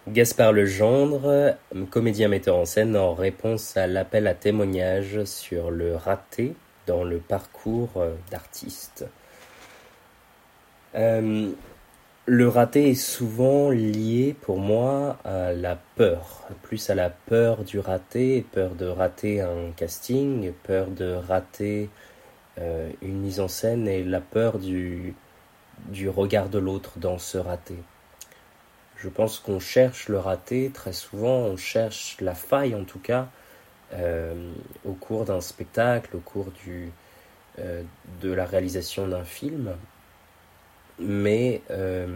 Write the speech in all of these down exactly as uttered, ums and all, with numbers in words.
Gaspard Legendre, comédien metteur en scène, en réponse à l'appel à témoignage sur le raté dans le parcours d'artiste. Euh, le raté est souvent lié pour moi à la peur, plus à la peur du raté, peur de rater un casting, peur de rater euh, une mise en scène et la peur du, du regard de l'autre dans ce raté. Je pense qu'on cherche le raté, très souvent on cherche la faille en tout cas, euh, au cours d'un spectacle, au cours du, euh, de la réalisation d'un film. Mais, euh,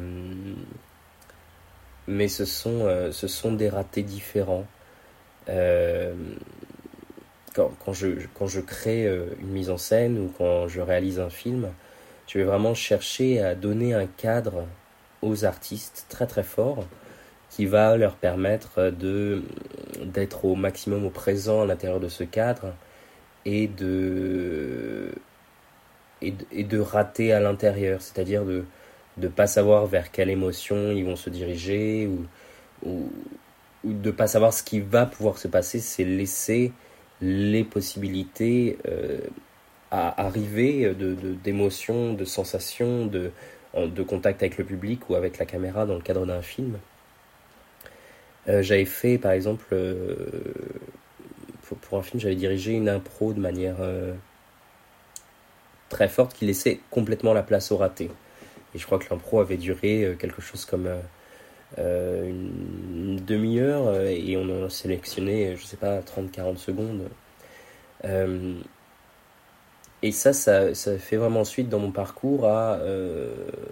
mais ce, sont, euh, ce sont des ratés différents. Euh, quand, quand, je, quand je crée une mise en scène ou quand je réalise un film, je vais vraiment chercher à donner un cadre aux artistes très très fort, qui va leur permettre de, d'être au maximum au présent à l'intérieur de ce cadre et de, et de, et de rater à l'intérieur, c'est-à-dire de ne pas savoir vers quelle émotion ils vont se diriger ou, ou, ou de ne pas savoir ce qui va pouvoir se passer, c'est laisser les possibilités euh, à arriver de, de, d'émotions, de sensations, de, de contact avec le public ou avec la caméra dans le cadre d'un film. Euh, j'avais fait, par exemple, euh, pour, pour un film, j'avais dirigé une impro de manière euh, très forte qui laissait complètement la place au raté. Et je crois que l'impro avait duré euh, quelque chose comme euh, une, une demi-heure euh, et on en a sélectionné, je sais pas, trente à quarante secondes. Euh, et ça, ça, ça fait vraiment suite dans mon parcours à, euh,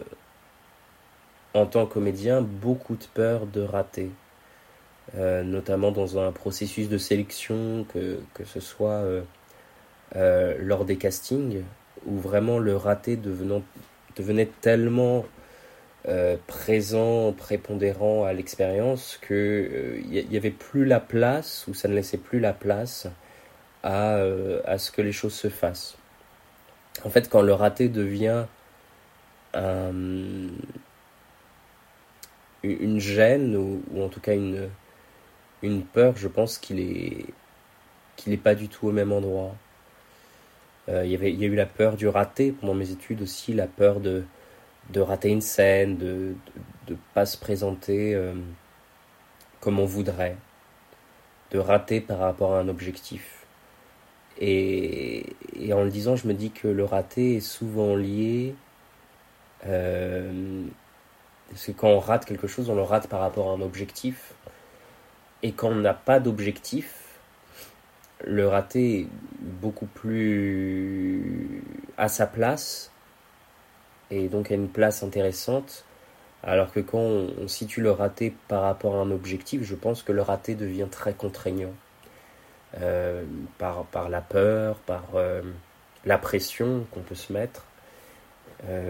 en tant que comédien, beaucoup de peur de rater. Euh, notamment dans un processus de sélection, que, que ce soit euh, euh, lors des castings, où vraiment le raté devenant, devenait tellement euh, présent, prépondérant à l'expérience, qu'il euh, n'y avait plus la place, ou ça ne laissait plus la place à, euh, à ce que les choses se fassent. En fait, quand le raté devient un, une gêne, ou, ou en tout cas une... une peur, je pense qu'il est qu'il est pas du tout au même endroit. Euh, il y avait, il y a eu la peur du raté pendant mes études aussi, la peur de de rater une scène, de de, de pas se présenter euh, comme on voudrait, de rater par rapport à un objectif. Et, et en le disant, je me dis que le raté est souvent lié, euh, parce que quand on rate quelque chose, on le rate par rapport à un objectif. Et quand on n'a pas d'objectif, le raté est beaucoup plus à sa place et donc à une place intéressante, alors que quand on, on situe le raté par rapport à un objectif, je pense que le raté devient très contraignant, euh, par, par la peur, par euh, la pression qu'on peut se mettre. Euh,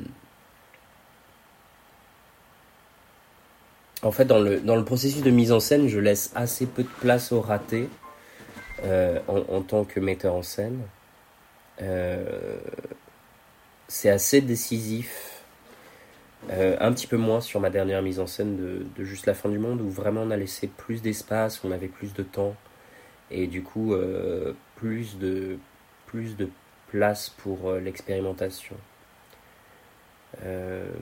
en fait, dans le, dans le processus de mise en scène, je laisse assez peu de place au raté, euh, en, en tant que metteur en scène. Euh, c'est assez décisif, euh, un petit peu moins sur ma dernière mise en scène de, de Juste la fin du monde, où vraiment on a laissé plus d'espace, on avait plus de temps et du coup euh, plus de plus de place pour euh, l'expérimentation. Euh...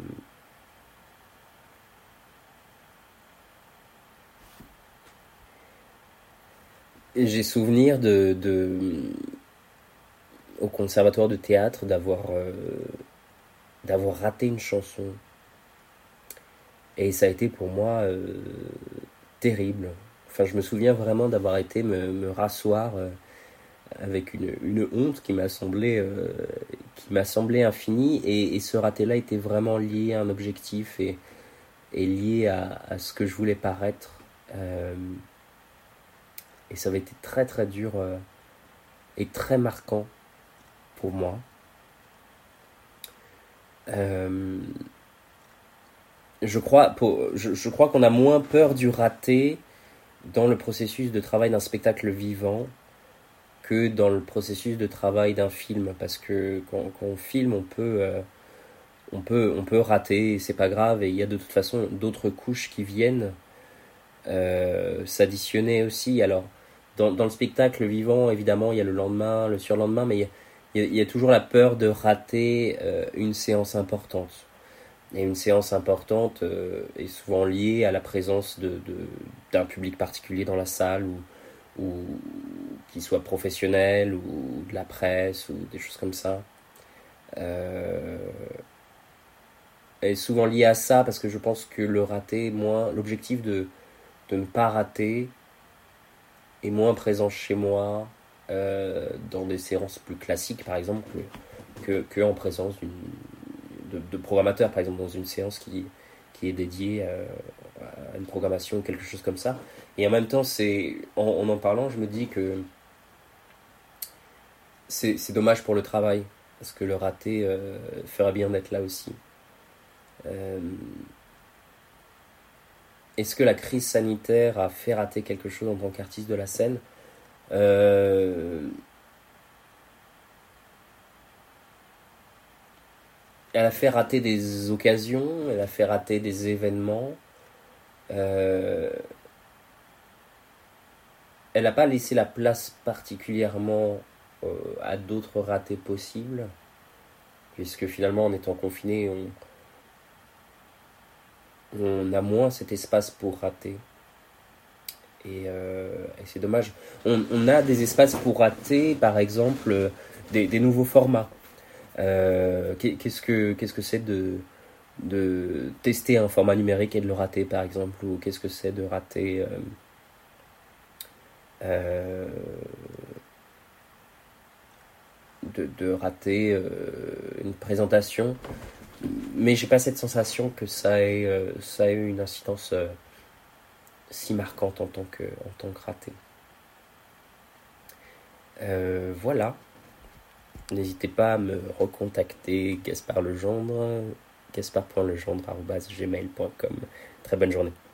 J'ai souvenir de, de au conservatoire de théâtre d'avoir euh, d'avoir raté une chanson. Et ça a été pour moi euh, terrible. Enfin, je me souviens vraiment d'avoir été me, me rasseoir euh, avec une, une honte qui m'a semblé, euh, qui m'a semblé infinie. Et, et ce raté-là était vraiment lié à un objectif et, et lié à, à ce que je voulais paraître. Euh, et ça avait été très très dur euh, et très marquant pour moi. Euh, je crois, pour, je, je crois qu'on a moins peur du raté dans le processus de travail d'un spectacle vivant que dans le processus de travail d'un film, parce que quand, quand on filme, on peut, euh, on peut, on peut rater, et c'est pas grave, et il y a de toute façon d'autres couches qui viennent euh, s'additionner aussi. Alors, dans, dans le spectacle vivant, évidemment, il y a le lendemain, le surlendemain, mais il y a, il y a, il y a toujours la peur de rater euh, une séance importante. Et une séance importante euh, est souvent liée à la présence de, de, d'un public particulier dans la salle, ou, ou qu'il soit professionnel, ou de la presse, ou des choses comme ça. Euh, est souvent liée à ça, parce que je pense que le rater, moins, l'objectif de, de ne pas rater est moins présent chez moi euh, dans des séances plus classiques, par exemple, que, que en présence d'une, de, de programmateurs, par exemple, dans une séance qui, qui est dédiée euh, à une programmation ou quelque chose comme ça. Et en même temps, c'est, en, en en parlant, je me dis que c'est, c'est dommage pour le travail, parce que le raté euh, ferait bien d'être là aussi. Euh, est-ce que la crise sanitaire a fait rater quelque chose en tant qu'artiste de la scène? euh, Elle a fait rater des occasions, elle a fait rater des événements. Euh, elle n'a pas laissé la place particulièrement euh, à d'autres ratés possibles, puisque finalement, en étant confiné, on, on a moins cet espace pour rater. Et, euh, et c'est dommage. On, on a des espaces pour rater, par exemple, des, des nouveaux formats. Euh, qu'est-ce que qu'est-ce que c'est de de tester un format numérique et de le rater, par exemple, ou qu'est-ce que c'est de rater euh, euh, de, de rater euh, une présentation, mais j'ai pas cette sensation que ça ait euh, ça ait eu une incidence euh, si marquante en tant que en tant que raté. Euh, voilà. N'hésitez pas à me recontacter, Gaspard Legendre, gaspard point legendre arobase gmail point com. Très bonne journée.